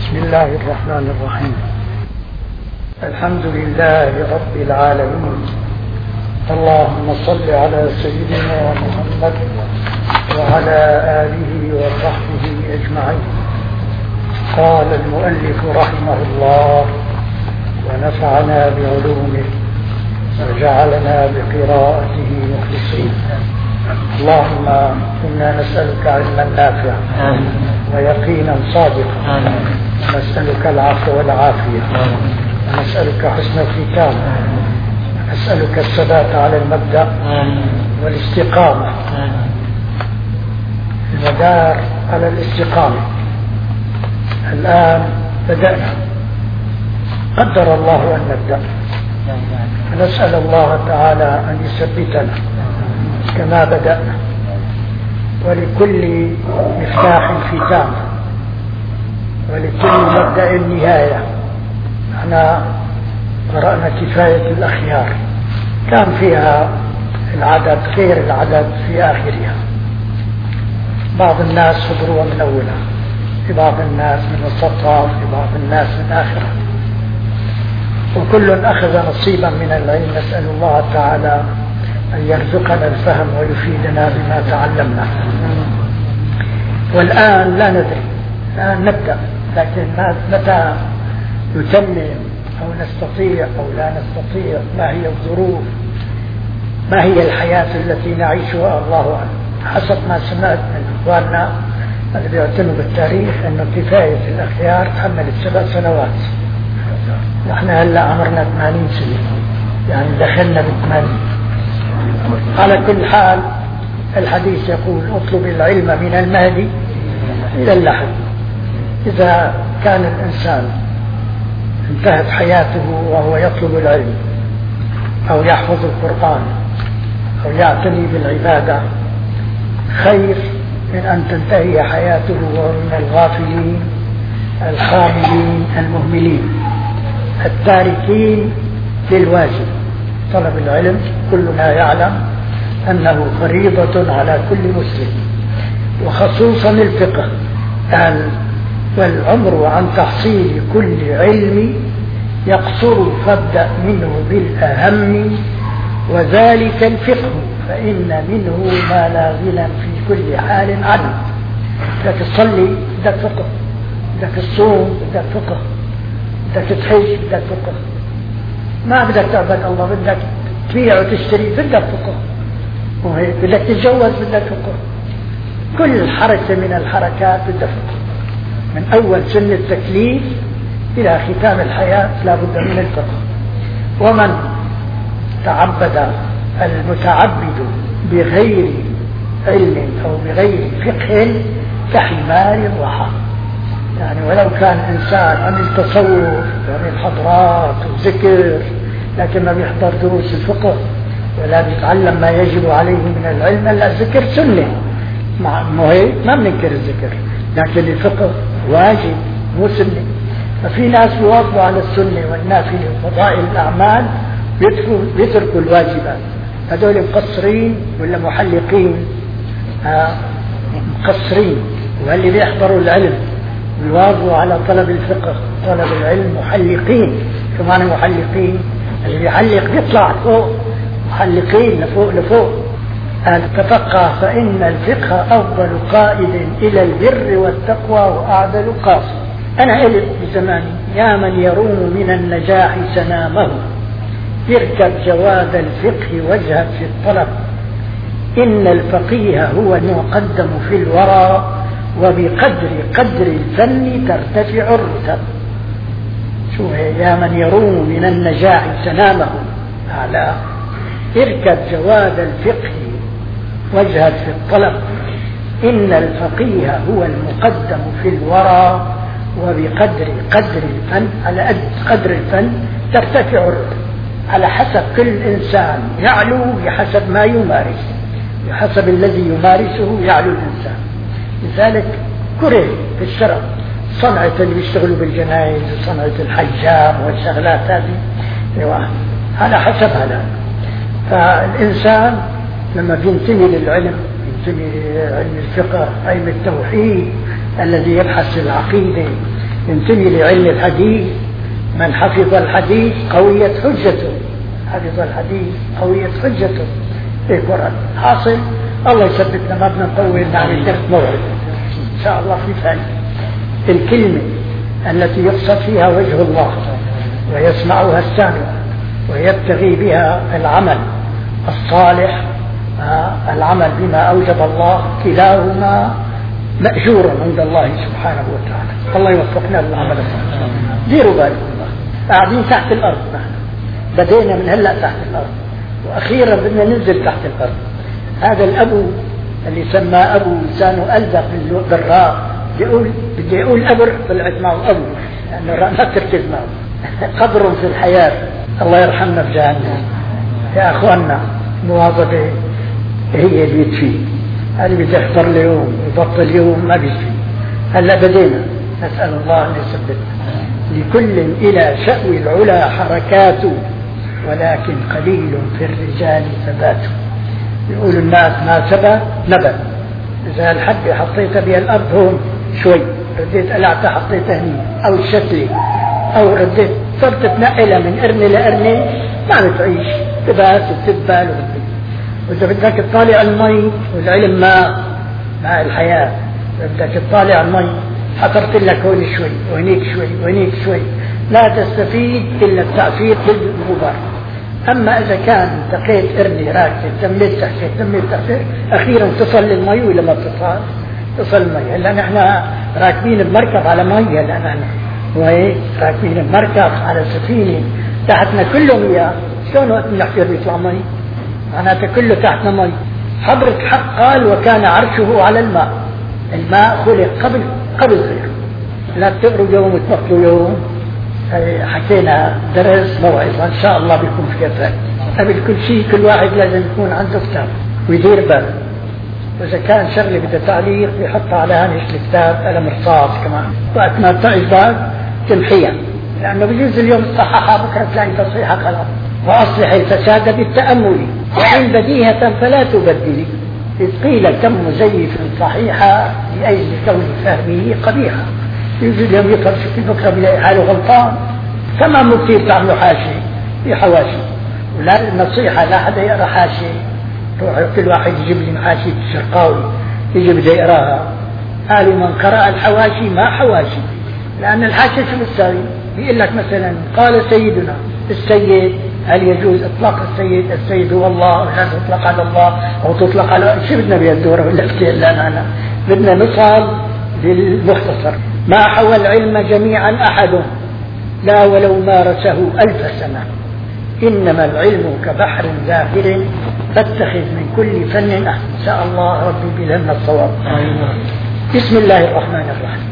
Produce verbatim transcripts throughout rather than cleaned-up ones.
بسم الله الرحمن الرحيم. الحمد لله رب العالمين، اللهم صل على سيدنا محمد وعلى آله وصحبه أجمعين. قال المؤلف رحمه الله: ونفعنا بعلومه وجعلنا بقراءته مخلصين. اللهم إنا نسألك علما نافعا ويقينا صادقا، ونسألك العفو والعافية، ونسألك حسن الختام، ونسألك الثبات على المبدأ والاستقامة، المدار على الاستقامة. الآن بدأنا، قدر الله أن نبدأ، فنسأل الله تعالى أن يثبتنا كما بدأنا، ولكل مفتاح ختام، ولكل مبدأ النهاية. احنا قرأنا كفاية الأخيار، كان فيها العدد غير العدد في آخرها. بعض الناس حضروها من أولها، في بعض الناس من وسطها، في بعض الناس من آخرها، وكل أخذ نصيبا من العلم. نسأل الله تعالى أن يرزقنا الفهم ويفيدنا بما تعلمنا. والآن لا ندري، الآن نبدأ، لكن متى نتمم أو نستطيع أو لا نستطيع، ما هي الظروف، ما هي الحياة التي نعيشها، الله أعلم. حسب ما سمعت من إخواننا اللي بيعتنوا بالتاريخ أنه كفاية الأخيار تحملت سبع سنوات، نحن هلا عمرنا ثمانين سنة، يعني دخلنا بالثمانين. على كل حال الحديث يقول: اطلب العلم من المهدي إلى اللحد. إذا كان الإنسان انتهت حياته وهو يطلب العلم أو يحفظ القرآن أو يعتني بالعبادة، خير من أن تنتهي حياته وهو من الغافلين الخاملين المهملين التاركين للواجب. طلب العلم كلنا يعلم أنه فريضة على كل مسلم، وخصوصا الفقه. قال: والعمر عن تحصيل كل علم يقصر، فابدأ منه بالأهم، وذلك الفقه، فإن منه ما لا غنى في كل حال عنه. بدك تصلي بدك فقه، بدك الصوم بدك فقه، بدك تحج بدك فقه، ما بدك تعبد الله بدك تبيع وتشتري بدك فقه، وهيك بدك تتجوز بدك فقه. كل حركة من الحركات بدك فقه، من أول سن التكليف إلى ختام الحياة لا بد من الفقه. ومن تعبد المتعبد بغير علم أو بغير فقه كحمار رحى. يعني ولو كان إنسان عن التصوف وعن الحضرات وذكر، لكن ما بيحضر دروس الفقه ولا بيتعلم ما يجب عليه من العلم. لا، الذكر سنة، ما ما بننكر الذكر، لكن الفقه واجب مو سنة. ففي ناس بيواظبوا على السنة والنافلة وفضائل الأعمال، بيتركوا الواجبات. هذول مقصرين ولا محلقين؟ آه مقصرين. واللي بيحضروا العلم بيواظبوا على طلب الفقه طلب العلم محلقين. كمان محلقين، اللي بيحلق بيطلع فوق، محلقين لفوق لفوق. قال: تفقه فإن الفقه أفضل قائد إلى البر والتقوى وأعدل قاصد. أنا إلي بزماني: يا من يروم من النجاح سنامه، اركب جواد الفقه واجهد في الطلب، إن الفقيه هو المقدم في الورى، وبقدر قدر الفن ترتفع الرتب. شو هي؟ يا من يروم من النجاح سنامه، أعلى، اركب جواد الفقه واجهد في الطلب، إن الفقيه هو المقدم في الورى، وبقدر قدر الفن، على قدر الفن ترتفع الرتب. على حسب كل إنسان يعلو بحسب ما يمارس، بحسب الذي يمارسه يعلو الإنسان. لذلك كره في الشرع صنعة اللي بيشتغلوا بالجنائز وصنعة الحجام والشغلات هذه، على حسب هذا. فالإنسان لما بينتمي للعلم، ينتمي لعلم الفقه، علم التوحيد الذي يبحث العقيدة، ينتمي لعلم الحديث. من حفظ الحديث قويت حجته، حفظ الحديث قويت حجته في القرآن. حاصل الله يثبتنا ما بدنا نطول عن الدرس موعد إن شاء الله في فائدة. الكلمة التي يقصد فيها وجه الله ويسمعها السامع ويبتغي بها العمل الصالح، العمل بما أوجب الله، كلاهما مأجور عند الله سبحانه وتعالى. الله يوفقنا للعمل الصالح. ديروا بالكم قاعدين تحت الأرض، نحن بدينا من هلأ تحت الأرض وأخيرا بدنا ننزل تحت الأرض. هذا الأبو اللي سماه أبو لسانه ألزق بالراء بيقول بدي أقول أبر طلعت معه أبو لأنه ما تركز معه. قدر في الحياة. الله يرحمنا بجهنم. يا أخواننا مواظبة هي اللي بتفيد. هذا بده يحضر اليوم يبطل يوم ما بيفيد. هلا بدينا نسأل الله أن يثبتنا. لكل إلى شأو العلا حركات ولكن قليل في الرجال ثبات. يقول الناس ما ثبت نبت. إذا الحبة حطيتها بها الأرض هون شوي رديت قلعتها حطيتها هني أو الشتلة أو رديت صرت تنقلها من قرنة لقرنة ما بتعيش تبات وتتبال وبتبال. وإذا بدك تطالع المي والعلم ما مع الحياة بدك تطالع المي حطرت لك هون شوي وهنيك شوي وهنيك شوي لا تستفيد إلا التعفير بالغبار. أما إذا كان التقيت قرني راكب تميت تحت تميت تحت أخيرا تصل للمي ولا ما تصل تصل المي. هلا نحن راكبين بمركب على مي. هلا نحن وهي راكبين بمركب على سفينة تحتنا كله مياه. شلون وقت نحفر بيطلع مي؟ معناته كله تحتنا مي. حضرة حق قال وكان عرشه على الماء. الماء خلق قبل قبل غيره. لا تقروا يوم وتبطلوا يوم. حكينا درس موعظة إن شاء الله بيكون فيها فائدة. قبل كل شيء كل واحد لازم يكون عنده كتاب ويدير باله. وإذا كان شغلة بدها تعليق بيحطها على هامش الكتاب قلم رصاص كمان. وقت ما تعجبك تمحيها لأنه بيجوز اليوم تصححها بكرة تلاقي تصحيحها غلط. وأصلح الفساد بالتأمل وإن بديهة فلا تبدلي. إذ قيل كم مزيف صحيحة لأجل كون فهمه قبيحة. يجي اليوم يقرأ في بكرة بيلاقي حاله غلطان. كما ممكن تعملوا حاشي في حواشي ولا النصيحة لا حدا يقرأ حاشي. روح كل واحد يجيب لي حاشي الشرقاوي يجي بده يقراها. قالوا من قرأ الحواشي ما حواشي. لأن الحاشي شو بتساوي؟ بيقول لك مثلا قال سيدنا السيد هل يجوز اطلاق السيد؟ السيد هو الله ولا تطلق على الله او تطلق على شو بدنا بها الدوره ولا لا انا بدنا نصل للمختصر. ما حوى العلم جميعا احد لا ولو مارسه الف سنه. انما العلم كبحر ذاهر فاتخذ من كل فن احسن. ان شاء الله ربي بلهمنا الصواب. بسم الله الرحمن الرحيم.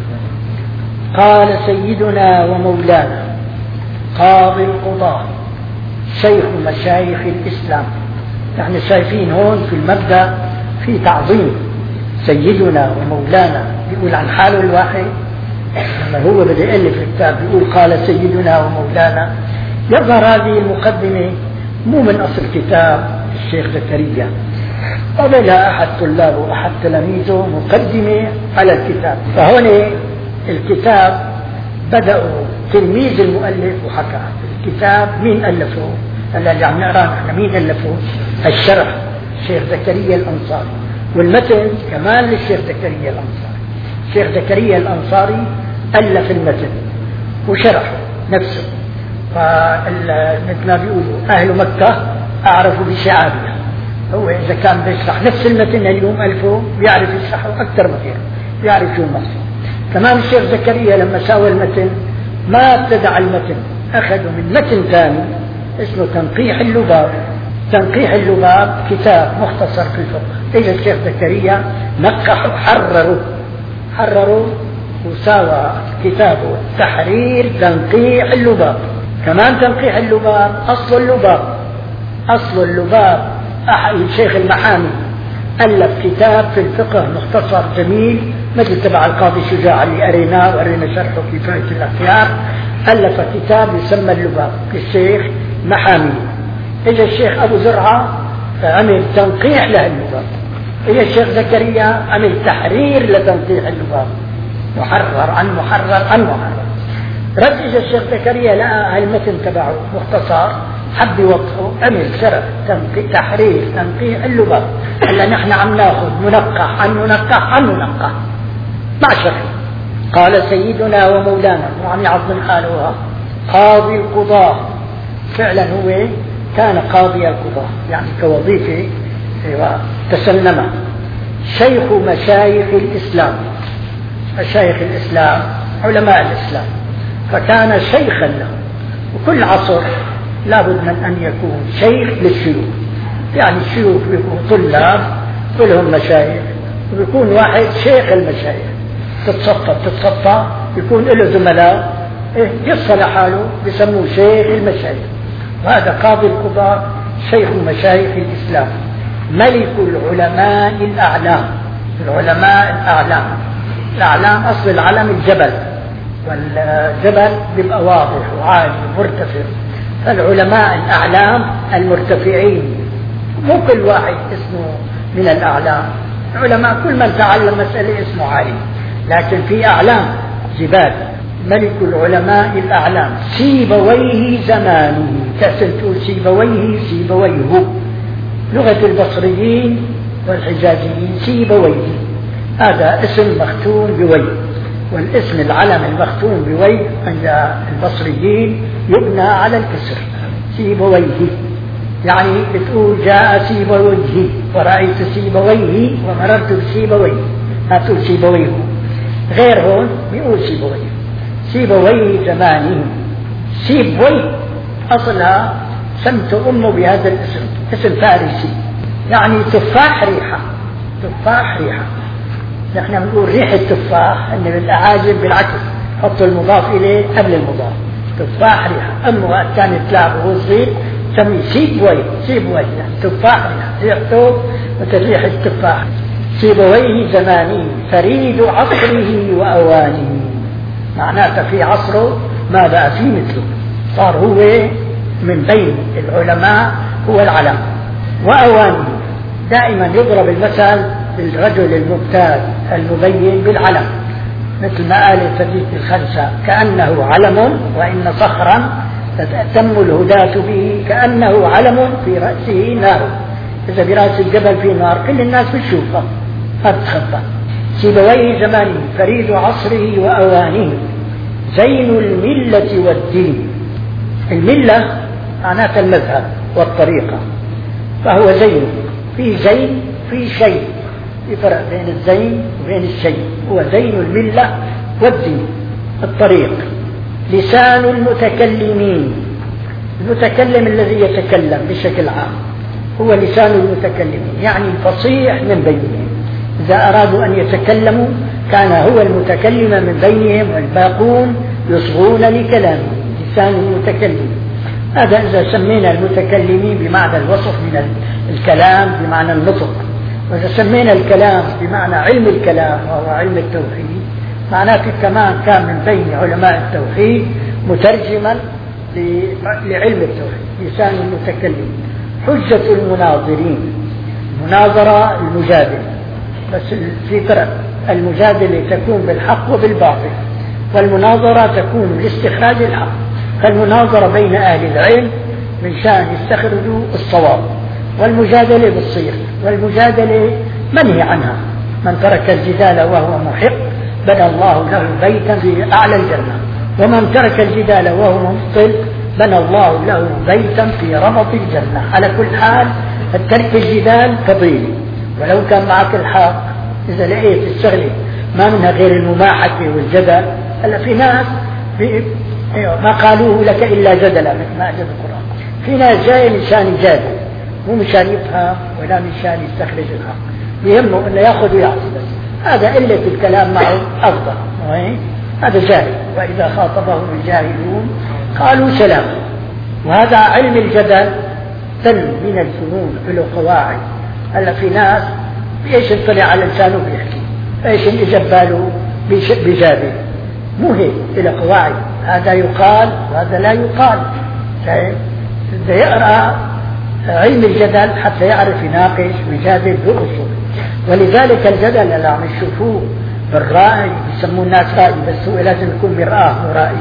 قال سيدنا ومولانا قاضي القضاة شيخ مشايخ الإسلام. نحن شايفين هون في المبدأ في تعظيم سيدنا ومولانا. بيقول عن حاله الواحد لما هو بدأ يألف الكتاب بيقول قال سيدنا ومولانا. يظهر هذه المقدمة مو من أصل كتاب الشيخ زكريا. قبلها أحد طلابه أحد تلاميذه مقدمة على الكتاب. فهون الكتاب بدأوا تلميذ المؤلف وحكى الكتاب مين ألفه. هلا اللي عم نقرأ نحن مين ألفه؟ الشرح الشيخ زكريا الأنصاري والمتن كمان للشيخ زكريا الأنصاري. الشيخ زكريا الأنصاري ألف المتن وشرحه نفسه. فمثل ما بيقولوا أهل مكة أعرفوا بشعابها. هو إذا كان بيشرح نفس المتن اليوم ألفه بيعرف يشرحه أكثر من غيره بيعرف شو المقصود. كمان الشيخ زكريا لما ساوى المتن ما ابتدع المتن أخذوا من متن ثاني اسمه تنقيح اللباب. تنقيح اللباب كتاب مختصر في الفقه. إجا الشيخ زكريا نقحوا حرروا حرروا وساوى كتابه تحرير تنقيح اللباب. كمان تنقيح اللباب أصل اللباب أصل اللباب الشيخ المحامي ألف كتاب في الفقه مختصر جميل مثل تبع القاضي شجاع اللي قريناه وقرينا شرحه كفاية الاختيار. ألف كتاب يسمى اللباب للشيخ محامي. إجا الشيخ أبو زرعة عمل تنقيح لهاللباب. إجا الشيخ زكريا عمل تحرير لتنقيح اللباب محرر عن محرر عن محرر. ركز الشيخ زكريا لقى المتن تبعه مختصر، حب يوقفه، عمل شرح تحرير تنقيح اللغة. قال نحن عم ناخذ منقح عن منقح عن منقح مع شرح. قال سيدنا ومولانا وعم يعظم حاله قاضي القضاة، فعلا هو كان قاضي القضاة يعني كوظيفة تسلمه. شيخ مشايخ الإسلام، مشايخ الإسلام علماء الإسلام، فكان شيخا له. وكل عصر لابد من أن يكون شيخ للشيوخ، يعني الشيوخ بيكون طلاب كلهم مشايخ، وبيكون واحد شيخ المشايخ تتصفى تتصفى يكون له زملاء إيه يصل حاله بسموه شيخ المشايخ. وهذا قاضي القضاة شيخ مشايخ الإسلام، ملك العلماء الأعلام. العلماء الأعلام، الأعلام أصل العلم الجبل، والجبل بيبقى واضح وعالي ومرتفع، فالعلماء الأعلام المرتفعين. مو كل واحد اسمه من الأعلام، العلماء كل من تعلم مسألة اسمه عالم، لكن في أعلام جبال. ملك العلماء الأعلام سيبويه زمانه، تأسل تقول سيبويه سيبويه، لغة البصريين والحجازيين سيبويه، هذا اسم مختوم بوي، والاسم العلم المختوم بوي عند البصريين يبنى على الكسر سيبويه، يعني بتقول جاء سيبويه ورأيت سيبويه ومررت بسيبويه، ما تقول سيبويه. غير هون بيقول سيبويه، سيبويه زمانه. سيبويه أصلها سمت أمه بهذا الاسم، اسم فارسي يعني تفاح ريحة، تفاح ريحة. نحن بنقول ريحة تفاح، إن بالأعاجم بالعكس حطوا المضاف إليه قبل المضاف. تفاح ريحة، أمه وقت كانت تلعب وهو صغير تسميه سيبويه، سيبويه يعني تفاح ريحة، ريحته مثل ريحة التفاح. سيبويه زمانه فريد عصره وأوانه، معناته في عصره ما بقى فيه مثله، صار هو من بين العلماء هو العلم. وأوانه دائما يضرب المثل بالرجل الممتاز المبين بالعلم، مثل ما قال الفديك الخنساء كأنه علم وإن صخرا تتم الهداة به، كأنه علم في رأسه نار. إذا برأس الجبل في نار كل الناس بتشوفها ما بتخبى. سيبويه زمانه فريد عصره وأوانه زين الملة والدين. الملة معناتها المذهب والطريقة، فهو زين، في زين في شيء، في فرق بين الزين وبين الشيء. هو زين الملة والدين الطريق. لسان المتكلمين، المتكلم الذي يتكلم بشكل عام هو لسان المتكلمين، يعني الفصيح من بينهم. إذا أرادوا أن يتكلموا كان هو المتكلم من بينهم والباقون يصغون لكلامه. لسان المتكلم هذا إذا سمينا المتكلمين بمعنى الوصف من الكلام بمعنى النطق، وإذا سمينا الكلام بمعنى علم الكلام وهو علم التوحيد، معناته كمان كان من بين علماء التوحيد مترجما لعلم التوحيد. لسان المتكلم. حجة المناظرين، مناظرة المجادلة، بس في فرق، المجادلة تكون بالحق وبالباطل، والمناظرة تكون لاستخراج الحق. فالمناظرة بين أهل العلم من شأن يستخرجوا الصواب، والمجادلة بالصيغ، والمجادلة منهي عنها. من ترك الجدال وهو محق بنى الله له بيتا في أعلى الجنة، ومن ترك الجدال وهو مبطل بنى الله له بيتا في ربط الجنة. على كل حال ترك الجدال فضيلة، ولو كان معك الحق إذا لقيت الشغلة ما منها غير المماحكة والجدل. هلا في ناس ما قالوه لك إلا جدلا مثل ما أجد القرآن. في ناس جاي مشان يجادل، مو مشان يفهم ولا مشان يستخرج الحق، يهمه انه ياخذ ويعطي بس. هذا قلة الكلام معه أفضل، هذا جاهل. وإذا خاطبهم الجاهلون قالوا سلام. وهذا علم الجدل فن من الفنون له قواعد. هلا في ناس ايش طلع على لسانه بيحكي، ايش اللي جباله بجابه، مو هيك، له قواعد. هذا يقال وهذا لا يقال. بده يقرأ علم الجدل حتى يعرف يناقش ويجادل بأصول. ولذلك الجدل اللي عم يشوفوه بالرأي يسموه الناس رأي، بس هو لازم يكون مرآة ورأي.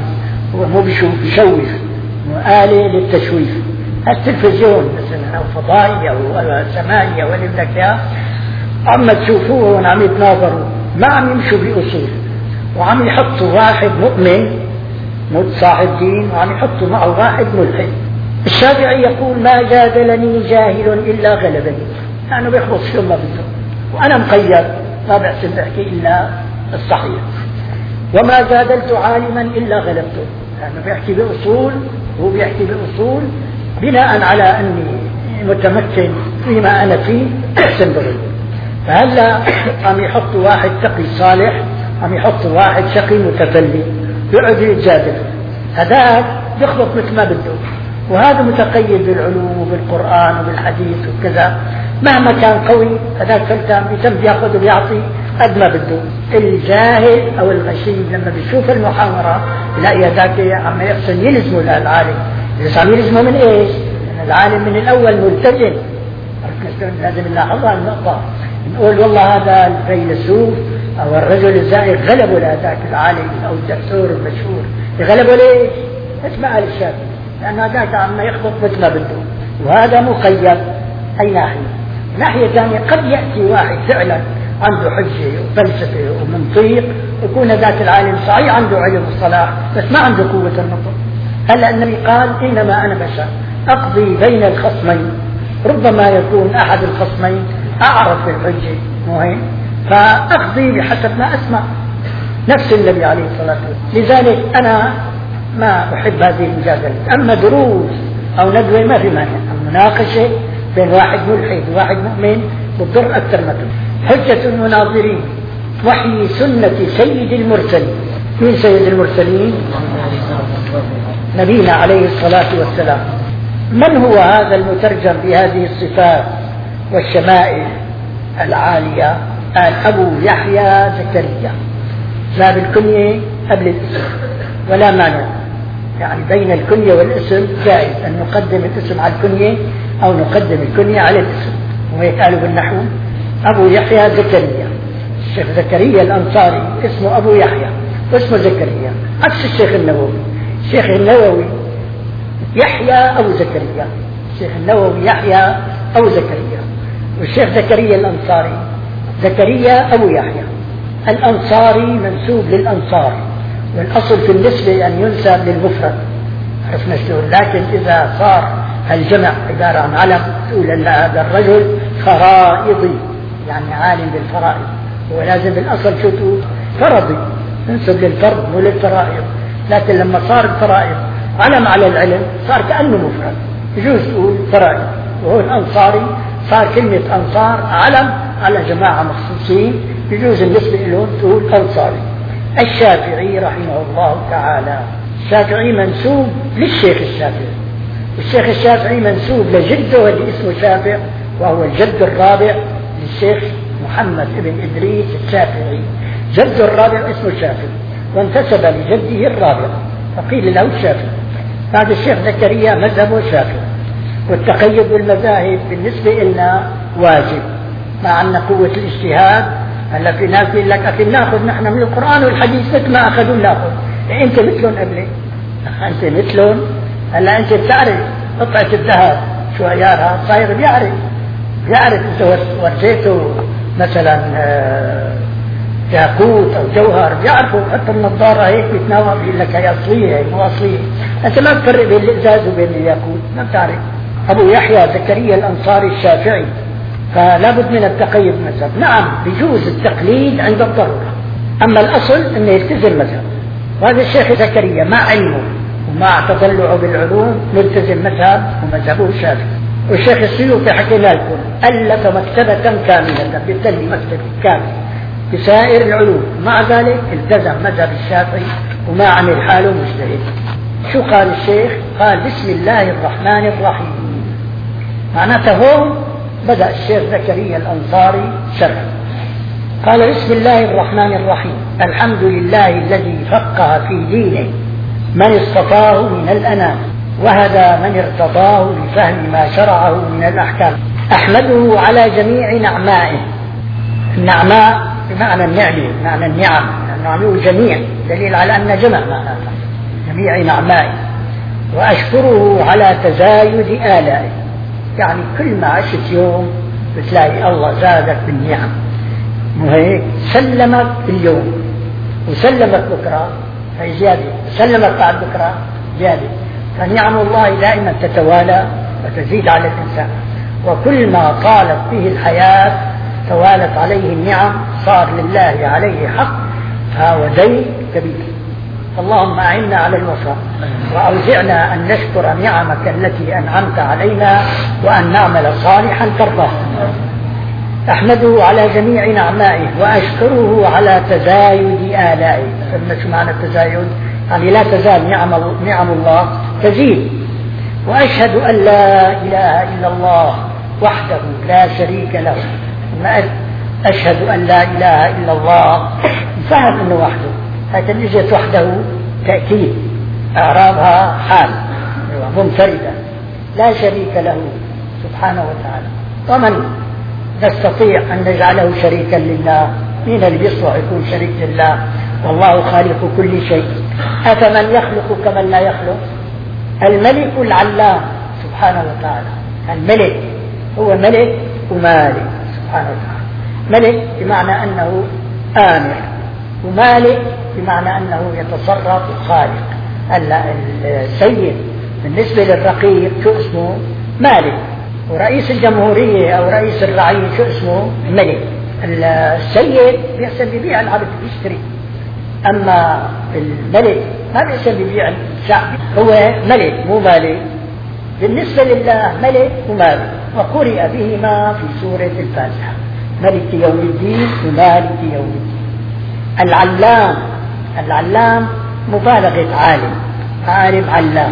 هو مو بيشوف، آلة للتشويف. التلفزيون مثلا أو فضائي أو سمائي أو اللي بدك إياه عم تشوفوه وعم يتناظروا، ما عم يمشوا بأصول، وعم يحطوا واحد مؤمن صاحب دين وعم يحطوا معه واحد ملحد. الشافعي يقول ما جادلني جاهل إلا غلبني، لأنه بيخلص شو ما بده، وأنا مقيد ما بحسب بحكي إلا الصحيح. وما جادلت عالما إلا غلبته، لأنه بيحكي بأصول وهو بيحكي بأصول بناء على أني متمكن فيما أنا فيه أحسن بغيره. فهلا عم يحطوا واحد تقي صالح، عم يحطوا واحد شقي متفلي يقعد يتجادل، هذاك يخلط مثل ما بده، وهذا متقيد بالعلوم وبالقرآن وبالحديث وكذا، مهما كان قوي هذاك فلتان يتم ياخذ ويعطي قد ما بده. الجاهل او الغشيم لما بيشوف المحاورة يلاقي هذاك عم يحسن يلزمه للعالم، بس عم يلزمه من ايش؟ العالم من الاول ملتزم، لازم نلاحظها النقطة، نقول والله هذا الفيلسوف او الرجل الزائر غلبوا لهذاك العالم او الدكتور المشهور، غلبوا ليش؟ اسمع للشافعي، لأن هذاك عم يخبط مثل ما بده، وهذا مقيد. أي ناحية؟ ناحية ثانية قد يأتي واحد فعلا عنده حجة وفلسفة ومنطيق، يكون ذاك العالم صحيح عنده علم الصلاح بس ما عنده قوة النطق. هلا النبي قال إنما أنا بشر أقضي بين الخصمين، ربما يكون أحد الخصمين أعرف بالحجة مهم فأقضي بحسب ما أسمع، نفس النبي عليه الصلاة والسلام. لذلك أنا ما أحب هذه المجادلة. أما دروس أو ندوة ما في مانع، المناقشة بين واحد ملحد وواحد مؤمن بتضر أكثر ما تضر. حجة المناظرين وحي سنة سيد المرسلين. مين سيد المرسلين؟ نبينا عليه الصلاة والسلام. من هو هذا المترجم بهذه الصفات والشمائل العالية؟ قال أبو يحيى زكريا، جاب الكنية قبل الاسم ولا مانع، يعني بين الكنية والاسم جائز أن نقدم الاسم على الكنية أو نقدم الكنية على الاسم، وهيك قالوا بالنحو. أبو يحيى زكريا، الشيخ زكريا الأنصاري اسمه أبو يحيى واسمه زكريا، عكس الشيخ النووي. الشيخ النووي يحيى أو زكريا، الشيخ النووي يحيى أو زكريا، والشيخ زكريا الأنصاري زكريا أبو يحيى. الأنصاري منسوب للأنصار، والأصل في النسبة أن ينسب للمفرد، عرفنا شلون. لكن إذا صار الجمع عبارة عن علم تقول أن هذا الرجل فرائضي، يعني عالم بالفرائض، ولازم بالأصل شو تقول؟ فرضي، ننسب للفرض مو للفرائض. لكن لما صار الفرائض علم على العلم صار كأنه مفرد، يجوز تقول فرائض. وهو الأنصاري صار كلمة أنصار علم على جماعة مخصوصين، يجوز النسبة لهم تقول أنصاري. الشافعي رحمه الله تعالى، الشافعي منسوب للشيخ الشافعي، الشيخ الشافعي منسوب لجده اللي اسمه شافع، وهو الجد الرابع للشيخ محمد بن إدريس الشافعي، جده الرابع اسمه شافع، وانتسب لجده الرابع فقيل له الشافعي. هذا الشيخ زكريا مذهبه شافعي، والتقيد بالمذاهب بالنسبة لنا واجب، مع أن قوة الاجتهاد. هلا في ناس يقول لك أخي ناخذ نحن من القرآن والحديث مثل ما أخذوا ناخذ، أنت مثلهم قبلي، أنت مثلهم. هلا أنت بتعرف قطعة الذهب شو عيارها، صاير بيعرف بيعرف أنت ورجيته مثلا ياقوت أو جوهر بيعرفوا، حتى النظارة هيك بيتناوب بيقول لك هي أصلية هي مو أصلية، أنت ما بتفرق بين الإزاز وبين الياقوت، ما بتعرف. أبو يحيى زكريا الأنصاري الشافعي، فلا بد من التقيد مذهب. نعم بيجوز التقليد عند الضرورة، أما الأصل أنه يلتزم مذهب. وهذا الشيخ زكريا مع علمه ومع تطلعه بالعلوم ملتزم مذهب ومذهبه الشافعي. والشيخ السيوطي حكينا لكم ألف مكتبة كاملة، بالتالي مكتبة كاملة بسائر العلوم، مع ذلك التزم مذهب الشافعي وما عمل حاله مجتهد. شو قال الشيخ؟ قال بسم الله الرحمن الرحيم. معناته هون بدأ الشيخ زكريا الأنصاري شرح، قال بسم الله الرحمن الرحيم، الحمد لله الذي فقه في دينه من اصطفاه من الأنام، وهدى من ارتضاه لفهم ما شرعه من الأحكام، أحمده على جميع نعمائه. النعماء بمعنى النعمة، بمعنى النعم، لأنه عمله جميع، دليل على أن جمع معناها. جميع نعمائه وأشكره على تزايد آلائه. يعني كل ما عشت يوم بتلاقي الله زادك بالنعم، مو هيك؟ سلمك اليوم وسلمك بكرة هي زيادة، سلمك بعد بكرة زيادة. فنعم الله دائما تتوالى وتزيد على الإنسان، وكل ما طالت به الحياة توالت عليه النعم، صار لله عليه حق، فهو دين كبير. اللهم أعنا على الوفاء، وأوزعنا أن نشكر نعمك التي أنعمت علينا وأن نعمل صالحا ترضاه. أحمده على جميع نعمائه وأشكره على تزايد آلائه. شو معنى التزايد؟ يعني لا تزال نعم, نعم الله تزيد. وأشهد أن لا إله إلا الله وحده لا شريك له. ما أشهد أن لا إله إلا الله فهم أنه وحده، لكن إجت وحده تأكيد، أعرابها حال منفردة لا شريك له سبحانه وتعالى. ومن نستطيع أن نجعله شريكا لله؟ مين اللي يصلح يكون شريك لله؟ والله خالق كل شيء، أفمن يخلق كمن لا يخلق؟ الملك العلام سبحانه وتعالى. الملك هو ملك ومالك سبحانه وتعالى. ملك بمعنى أنه آمر، ومالك بمعنى أنه يتصرف وخالق. هلا السيد بالنسبة للرقيق شو اسمه؟ مالك. ورئيس الجمهورية أو رئيس الرعية شو اسمه؟ ملك. السيد بيحسن بيبيع العبد بيشتري، أما الملك ما بيحسن بيبيع الشعب، هو ملك مو مالك. بالنسبة لله ملك ومالك، وقرئ بهما في سورة الفاتحة، ملك يوم الدين ومالك يوم الدين. العلام، العلام مبالغة عالم، عالم علام،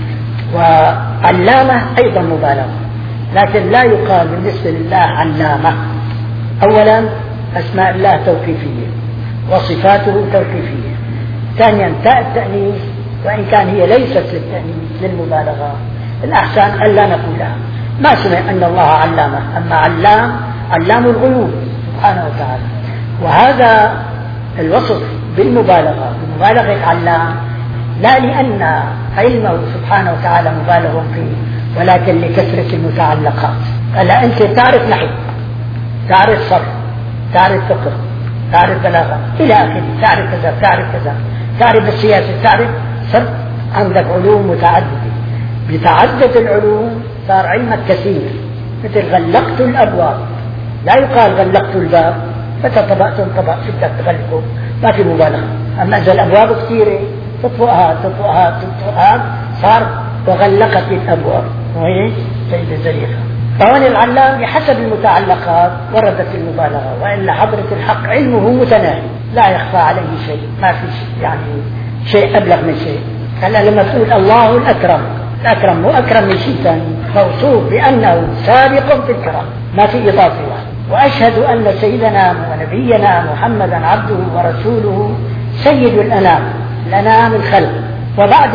وعلامة أيضا مبالغة، لكن لا يقال بالنسبة لله علامة. أولا أسماء الله توقيفية وصفاته توقيفية. ثانيا تاء التأنيث وإن كان هي ليست للتأنيث للمبالغة، الأحسن ألا نقولها. ما سمع أن الله علامة، أما علام علام الغيوب سبحانه وتعالى. وهذا الوصف بالمبالغة، بمبالغة علام، لا لأن علمه سبحانه وتعالى مبالغ فيه، ولكن لكثرة المتعلقات. ألا أنت تعرف نحو، تعرف صرف، تعرف فقه، تعرف بلاغة إلى آخره، تعرف كذا تعرف كذا، تعرف السياسة، تعرف صرف، عندك علوم متعددة. بتعدد العلوم صار علمك كثير. مثل غلقت الأبواب، لا يقال غلقت الباب فتطبقتم طبق بدك تغلقه، ما في مبالغة. أما إذا الأبواب كثيرة تطفئها تطفئها تطفئها صار وغلقت الأبواب، وهي سيدة زليخة. فهون العلام بحسب المتعلقات وردت المبالغة، وإلا حضرة الحق علمه متناهي لا يخفى عليه شيء، ما في شيء يعني شيء أبلغ من شيء. هلا لما تقول الله الأكرم، الأكرم مو أكرم من شيء ثاني، موصوف بأنه سابق في الكرم، ما في إضافة. وأشهد أن سيدنا ونبينا محمدا عبده ورسوله سيد الأنام، الأنام الخلق. وبعد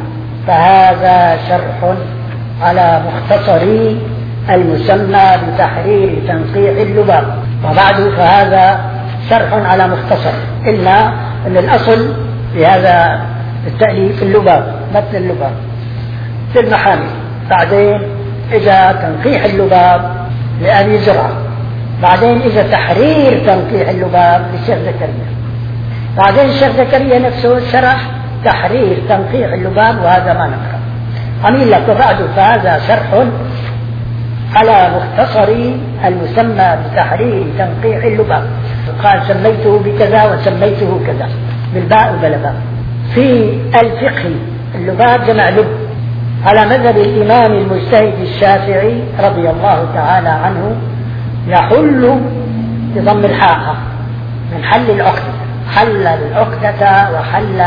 فهذا شرح على مختصر المسمى بتحرير تنقيع اللباب. وبعد فهذا شرح على مختصر، إلا أن الأصل في هذا التأليف اللباب، متن اللباب في المحامي. بعدين إذا تنقيح اللباب لأبي زرعة، بعدين إذا تحرير تنقيح اللباب للشيخ زكريا، بعدين الشيخ زكريا نفسه شرح تحرير تنقيح اللباب، وهذا ما نقرأ. عميل لك وبعد فهذا شرح على مختصر المسمى بتحرير تنقيح اللباب. قال سميته بكذا وسميته كذا بالباء وبالباء. في الفقه اللباب جمع لب على مذهب الإمام المجتهد الشافعي رضي الله تعالى عنه، يحل بضم الحاء من حل العقدة، حل العقدة وحل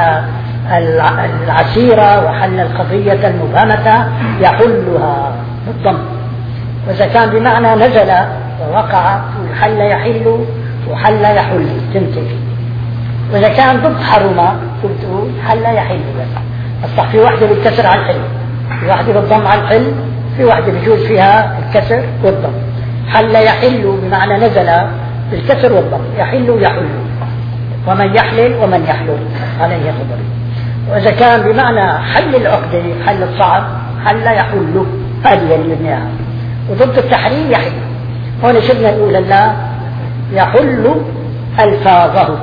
العسيرة وحل القضية المبهمة، يحلها بالضم. وإذا كان بمعنى نزل ووقع حل يحل وحل يحل تنتهي. وإذا كان ضد حرم قلت حل يحل، أصبح في واحدة بالكسر على الحل، في واحدة بالضم على الحل، في واحدة بيجوز فيها الكسر والضم. حل يحل بمعنى نزل بالكسر والضم، يحل يحل، ومن يحلل ومن يحلل عليه خبر. وإذا كان بمعنى حل العقدة حل الصعب حل يحل، هذه اللي وضد التحريم يحل. هون شفنا يقول الله يحل ألفاظه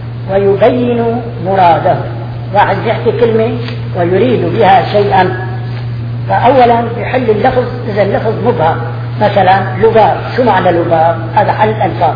ويبين مراده. واحد يحكي كلمة ويريد بها شيئا، فأولا يحل اللفظ إذا اللفظ مبهم، مثلا لباب، شو معنى لباب؟ هذا حل الألفاظ.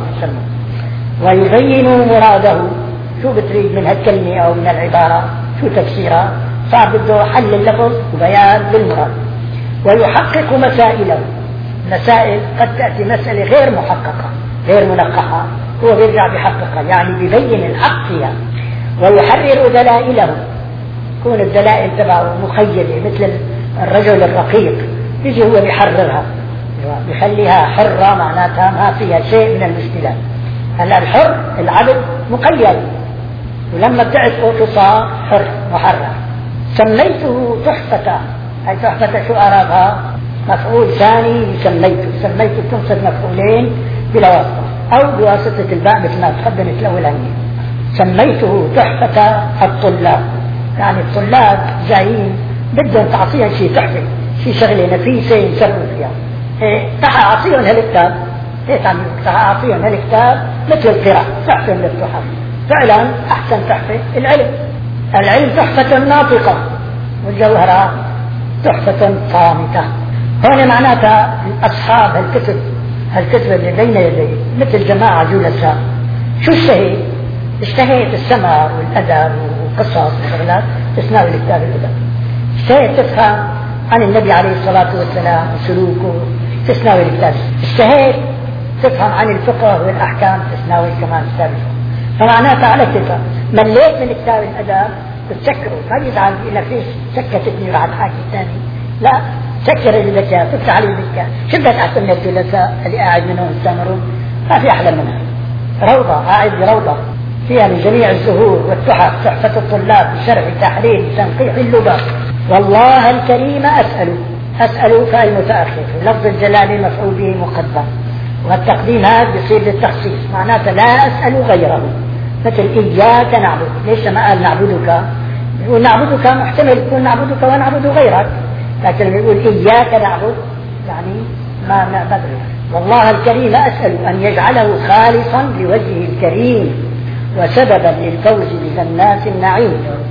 ويبين مراده، شو بتريد من هالكلمة أو من العبارة، شو تفسيرها، صار بده حل اللفظ وبيان للمراد. ويحقق مسائله، مسائل قد تأتي مسألة غير محققة غير منقحة، هو بيرجع بيحققها، يعني بيبين الحق فيها. ويحرر دلائله، يكون الدلائل تبعه مخيلة مثل الرجل الرقيق، يجي هو بيحررها بيخليها حرة، معناتها ما فيها شيء من المشكلات. هلا الحر العبد مقيد، ولما بتعرف صار حر محرر. سميته تحفة، أي تحفة شو أرادها؟ مفعول ثاني سميته، سميته تنصب مفعولين بلا واسطة أو بواسطة الباء مثل ما تقدمت الأولانية. سميته تحفة الطلاب، يعني الطلاب جايين بدهم تعطيها شيء تحفة، شيء شغلة نفيسة ينسروا فيها. إيه تحا أعطيهم هالكتاب، هيك عم يقول تحا أعطيهم هالكتاب مثل القراءة تحفة من التحف. فعلا أحسن تحفة العلم، العلم تحفة ناطقة والجوهرة تحفة صامتة. هون معناتها أصحاب هالكتب هالكتب اللي بين يديه مثل جماعة جلساء، شو اشتهيت؟ اشتهيت السمع والأدب وقصص وشغلات تسناوي الكتاب الأدب. اشتهيت تفهم عن النبي عليه الصلاة والسلام وسلوكه تسناوي الكتاب. اشتهيت تفهم عن الفقه والأحكام تسناوي كمان كتاب الفقه. فمعناتها على كتاب مليت من كتاب الأدب بتسكره، ما يزعل يقول لك ليش سكتتني بعد حاجة ثاني، لا سكر اللي بدك تفتح عليه بدك. شو بدك أحسن من الجلساء اللي قاعد منهم يستمرون؟ ما في أحلى منها. روضة، قاعد بروضة فيها من جميع الزهور والتحف، تحفة الطلاب بشرح تحليل تنقيح اللغة. والله الكريم أسأل، أسأل فعل متأخر، لفظ الجلال مفعول به مقدم، والتقديم هذا بيصير للتخصيص، معناته لا أسأل غيره. مثل إياك نعبد، ليش ما قال نعبدك؟ يقول نعبدك محتمل يكون نعبدك ونعبد غيرك، لكن يقول إياك نعبد يعني ما نعبد. والله الكريم أسأل أن يجعله خالصا لوجهه الكريم وسببا للفوز بجنات النعيم.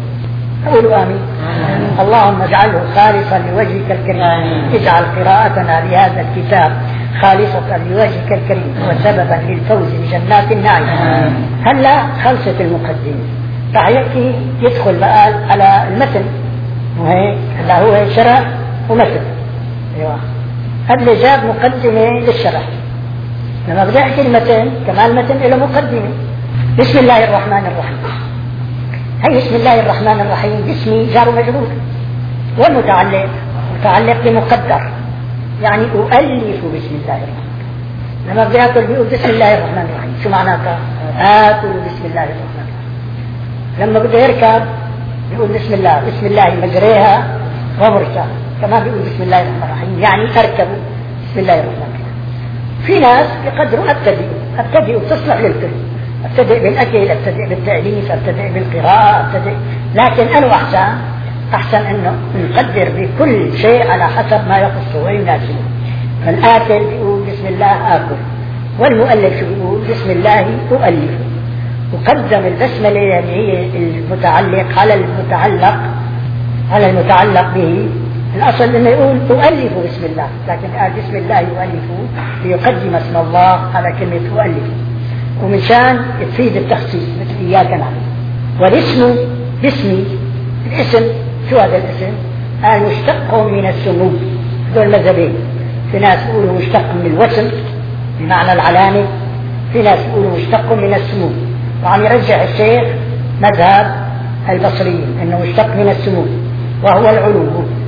قولوا آمين. اللهم اجعله خالصا لوجهك الكريم، اجعل قراءتنا لهذا الكتاب خالصة لوجهك الكريم وسببا للفوز بجنات النعيم. هلا خلصت المقدمة، راح يحكي يدخل بقى على المتن، وهيك هلا هو شرح ومتن. ايوه قبل جاب مقدمة للشرح، لما بدي احكي المتن كمان المتن له مقدمة. بسم الله الرحمن الرحيم. هي بسم الله الرحمن الرحيم اسمي جار مجرور، والمتعلق متعلق بمقدر، يعني أؤلف بسم الله الرحمن. لما بدي آكل بيقول بسم الله الرحمن الرحيم، شو معناتها؟ آكل بسم الله الرحمن الرحيم. لما بدي يركب بيقول بسم الله، بسم الله مجريها ومرساها، كمان بيقول بسم الله الرحمن الرحيم، يعني أركب بسم الله الرحمن الرحيم. في ناس بقدروا أبتدئ أبتدئ وتصلح للكل، ابتدئ بالأكل، ابتدئ بالتأليف، ابتدئ بالقراءة، ابتدئ، لكن أنا أحسن أحسن أنه نقدر بكل شيء على حسب ما يخصه ويناسبه. فالآكل بيقول بسم الله آكل، والمؤلف شو بيقول؟ بسم الله أؤلف. وقدم البسملة اللي هي المتعلق على المتعلق على المتعلق به. الأصل أنه يقول أؤلف بسم الله، لكن قال بسم الله يؤلف ليقدم اسم الله على كلمة أؤلف، ومشان تفيد التخصيص مثل إياك نعبد. والاسم باسمي، الاسم شو هذا الاسم؟ قال مشتق من السمو. هذول مذهبين، في ناس يقولوا مشتق من الوسم بمعنى العلامة، في ناس يقولوا مشتق من السمو، وعم يرجع الشيخ مذهب البصريين انه مشتق من السمو وهو العلو.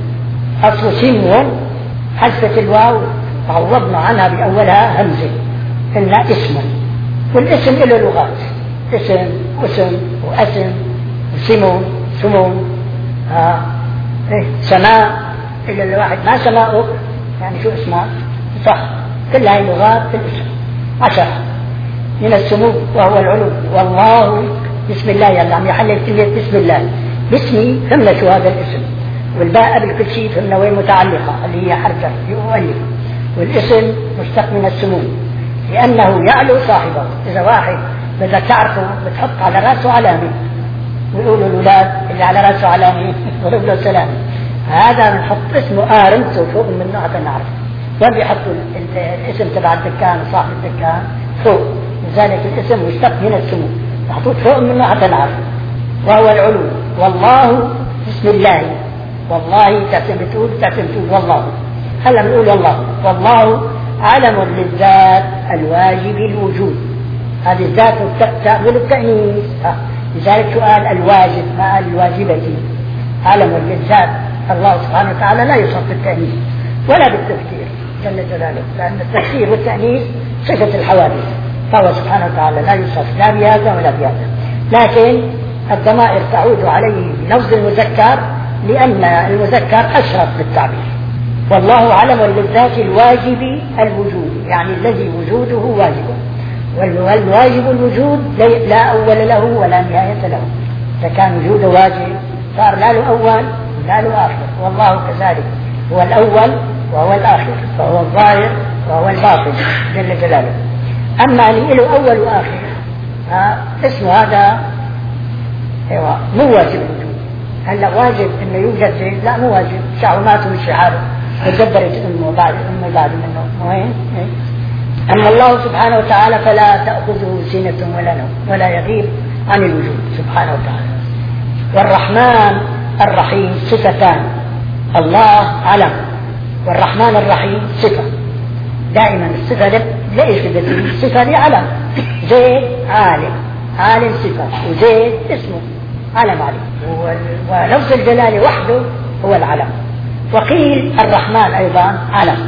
اصل سمو حذفت الواو وعوضنا عنها باولها همزه، قلنا اسم، والاسم له لغات، اسم واسم واسم وسمو سمو آه. إيه؟ سماء، إلا الواحد ما سماؤك يعني شو اسمه؟ صح، كل هاي لغات في الاسم عشرة من السمو وهو العلو. والله بسم الله، يعني عم يحلل كلمة بسم الله، باسمي فهمنا شو هذا الاسم، والباء قبل كل شيء فهمنا وين متعلقة اللي هي حرف يؤلف، والاسم مشتق من السمو لأنه يعلو صاحبه. إذا واحد بدك تعرفه بتحط على رأسه علامة ويقولوا الأولاد اللي على رأسه علامة ضرب له سلام، هذا بنحط اسمه آرمته فوق منه حتى نعرف. وين بيحطوا الاسم تبع الدكان وصاحب الدكان؟ فوق، لذلك الاسم مشتق من السمو محطوط فوق منه حتى نعرف، وهو العلو. والله بسم الله، والله تعتم بتقول تعتم بتقول والله، هلا بنقول والله. والله علم للذات الواجب الوجود، هذه الذات تقبل التأنيث، لذلك سؤال الواجب ما الواجبة. علم للذات، الله سبحانه وتعالى لا يوصف بالتأنيث ولا بالتذكير جل جلاله، لأن التذكير والتأنيث صفة الحوادث، فهو سبحانه وتعالى لا يوصف لا بهذا ولا بهذا. لكن الضمائر تعود عليه بلفظ المذكر لأن المذكر أشرف بالتعبير. والله علم للذات الواجب الوجود، يعني الذي وجوده واجب، والواجب الوجود لا أول له ولا نهاية له. إذا كان وجوده واجب صار لا له أول ولا له آخر، والله كذلك هو الأول وهو الآخر، فهو الظاهر وهو الباطن جل جلاله. أما اللي له أول وآخر اسمه هذا ايوه مو واجب الوجود. هلا واجب انه يوجد شيء؟ لا مو واجب، شعوماته مش حاله تدبرت امه بعد امه بعد منه وين. اما الله سبحانه وتعالى فلا تاخذه سنه ولا نوم ولا يغيب عن الوجود سبحانه وتعالى. والرحمن الرحيم صفتان، الله علم والرحمن الرحيم صفه. دائما الصفه ليش بدها صفه لعلم، زيد عالم، عالم صفة، وزيد اسمه علم عليه، ولفظ الجلال وحده هو العلم. وقيل الرحمن أيضا علم.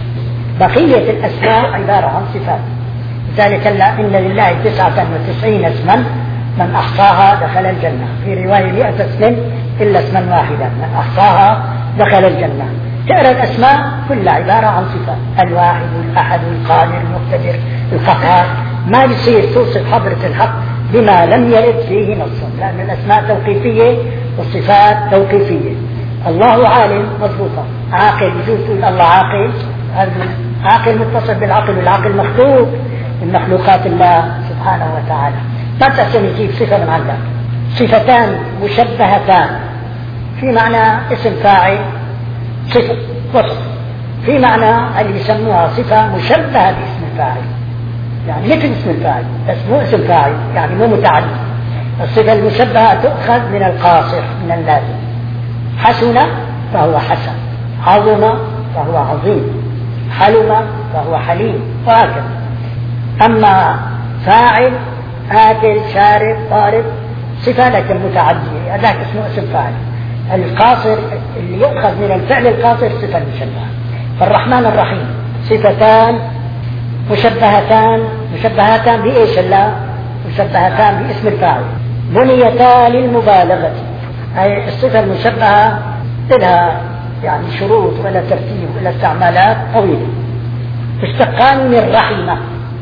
بقية الأسماء عبارة عن صفات، ذلك إن لله تسعة وتسعين اسما من أحصاها دخل الجنة، في رواية مئة اسم إلا اسما واحدا من أحصاها دخل الجنة. ترى الأسماء كلها عبارة عن صفات، الواحد الأحد القادر المقتدر القهار. ما بيصير توصف حضرة الحق بما لم يرد فيه نص، لأن الأسماء توقيفية والصفات توقيفية. الله عالم مضبوطة، عاقل بجوز تقول الله عاقل، عاقل متصل بالعقل، والعقل مخلوق من مخلوقات الله سبحانه وتعالى. ما تقسم يجيب صفة من عندك، صفتان مشبهتان، في معنى اسم فاعل صفة وصف، في معنى اللي يسموها صفة مشبهة باسم الفاعل، يعني مثل اسم الفاعل بس مو اسم فاعل، يعني مو متعدي. الصفة المشبهة تؤخذ من القاصر من اللازم، حسن فهو حسن، عظم فهو عظيم، حلم فهو حليم، وهكذا. أما فاعل آكل شارب طارب صفة لكن متعدية، هذاك اسمه اسم فاعل. القاصر اللي يؤخذ من الفعل القاصر صفة مشبهة. فالرحمن الرحيم صفتان مشبهتان، مشبهتان بإيش الله؟ مشبهتان باسم الفاعل، بنيتا للمبالغة. أي الصفة المشبهة لها يعني شروط ولا ترتيب ولا استعمالات طويلة. اشتقان من رحمة،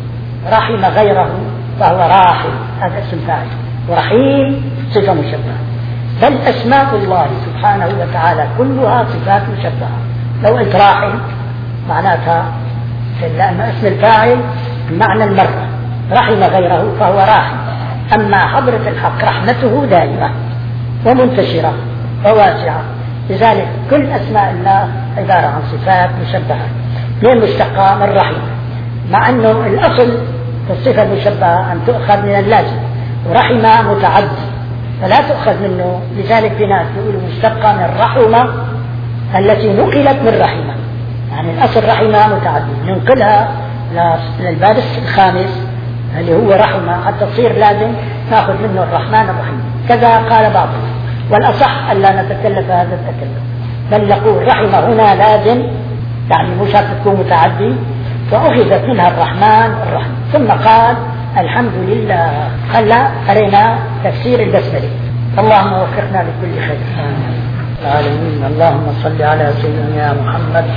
رحم غيره فهو راحم، هذا اسم فاعل، ورحيم صفة مشبهة. بل أسماء الله سبحانه وتعالى كلها صفات مشبهة. لو قلت راحم معناتها لأن اسم الفاعل بمعنى المرة، رحم غيره فهو راحم. أما حضرة الحق رحمته دائمة ومنتشرة وواسعة، لذلك كل أسماء الله عبارة عن صفات مشبهة من مشتقة من رحم، مع أنه الأصل في الصفة المشبهة أن تؤخذ من اللازم، ورحمة متعدي فلا تؤخذ منه. لذلك في ناس يقولوا مشتقة من رحمة التي نقلت من رحمة، يعني الأصل رحمة متعدي ننقلها للباب الخامس اللي هو رحمة حتى تصير لازم نأخذ منه الرحمن الرحيم. كذا قال بعضهم، والأصح ألا نتكلف هذا التكلف، بل نقول رحمة هنا لازم يعني مش هتكون متعدي، فأخذت منها الرحمن الرحيم. ثم قال الحمد لله، خلى قرينا تفسير البسملة. اللهم وفقنا لكل خير العالمين. اللهم صل على سيدنا محمد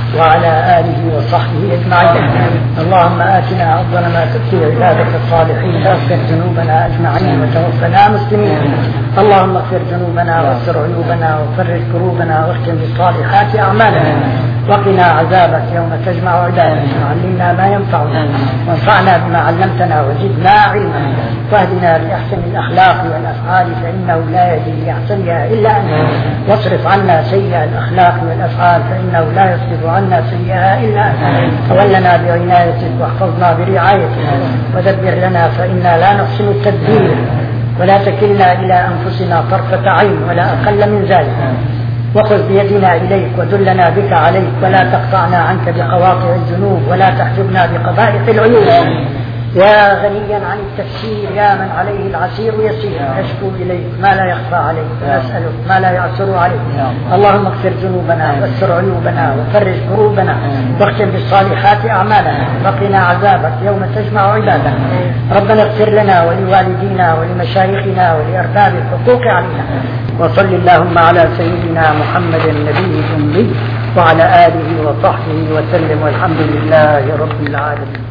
وعلى آله وصحبه أجمعين. اللهم آتنا أفضل ما تؤتي عبادك الصالحين، واغفر ذنوبنا أجمعين وتوفنا مسلمين. اللهم اغفر ذنوبنا واستر عيوبنا وفرج كروبنا واختم بالصالحات أعمالنا، وقنا عذابك يوم تجمع عبادك. وعلمنا ما ينفعنا وانفعنا بما علمتنا وزدنا علما، واهدنا لأحسن الأخلاق والأفعال فإنه لا يهدي لأحسنها إلا أنت، واصرف عنا سيئة الأخلاق والأفعال فإنه لا يصرف عنا سيئها إلا أنت. تولنا بعنايتك واحفظنا برعايتك، ودبر لنا فإنا لا نحسن التدبير، ولا تكلنا إلى أنفسنا طرفة عين ولا أقل من ذلك. وخذ بيدنا إليك ودلنا بك عليك، ولا تقطعنا عنك بقواطع الذنوب، ولا تحجبنا بقبائح العيوب. يا غنيا عن التفسير، يا من عليه العسير يسير، نشكو إليك ما لا يخفى عليك، ونسألك ما لا يعسر عليك. اللهم اغفر ذنوبنا واستر عيوبنا وفرج كروبنا، واختم بالصالحات أعمالنا، وقنا عذابك يوم تجمع عبادك. ربنا اغفر لنا ولوالدينا ولمشايخنا ولأرباب الحقوق علينا، وصل اللهم على سيدنا محمد النبي الأمي وعلى آله وصحبه وسلم، والحمد لله رب العالمين.